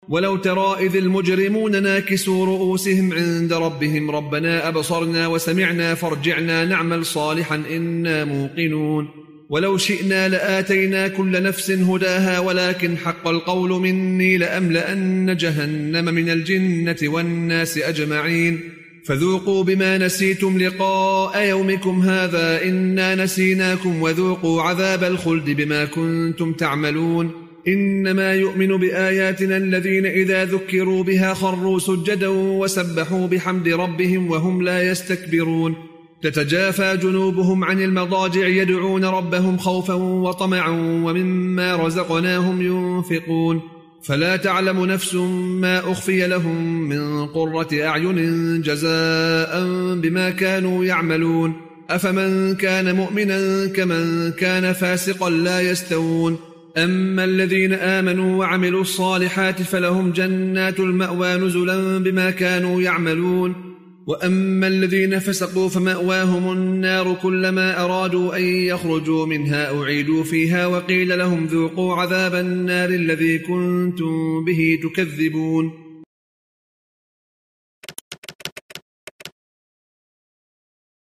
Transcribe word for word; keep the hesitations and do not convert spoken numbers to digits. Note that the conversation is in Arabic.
ولو ترى إذ المجرمون ناكسوا رؤوسهم عند ربهم ربنا أبصرنا وسمعنا فارجعنا نعمل صالحا إنا موقنون ولو شئنا لآتينا كل نفس هداها ولكن حق القول مني لأملأن جهنم من الجنة والناس أجمعين فذوقوا بما نسيتم لقاء يومكم هذا إنا نسيناكم وذوقوا عذاب الخلد بما كنتم تعملون إنما يؤمن بآياتنا الذين إذا ذكروا بها خروا سجدا وسبحوا بحمد ربهم وهم لا يستكبرون تتجافى جنوبهم عن المضاجع يدعون ربهم خوفا وطمعا ومما رزقناهم ينفقون فلا تعلم نفس ما أخفي لهم من قرة أعين جزاء بما كانوا يعملون أفمن كان مؤمنا كمن كان فاسقا لا يستوون أما الذين آمنوا وعملوا الصالحات فلهم جنات المأوى نزلا بما كانوا يعملون وأما الذين فسقوا فمأواهم النار كلما أرادوا أن يخرجوا منها أعيدوا فيها وقيل لهم ذوقوا عذاب النار الذي كنتم به تكذبون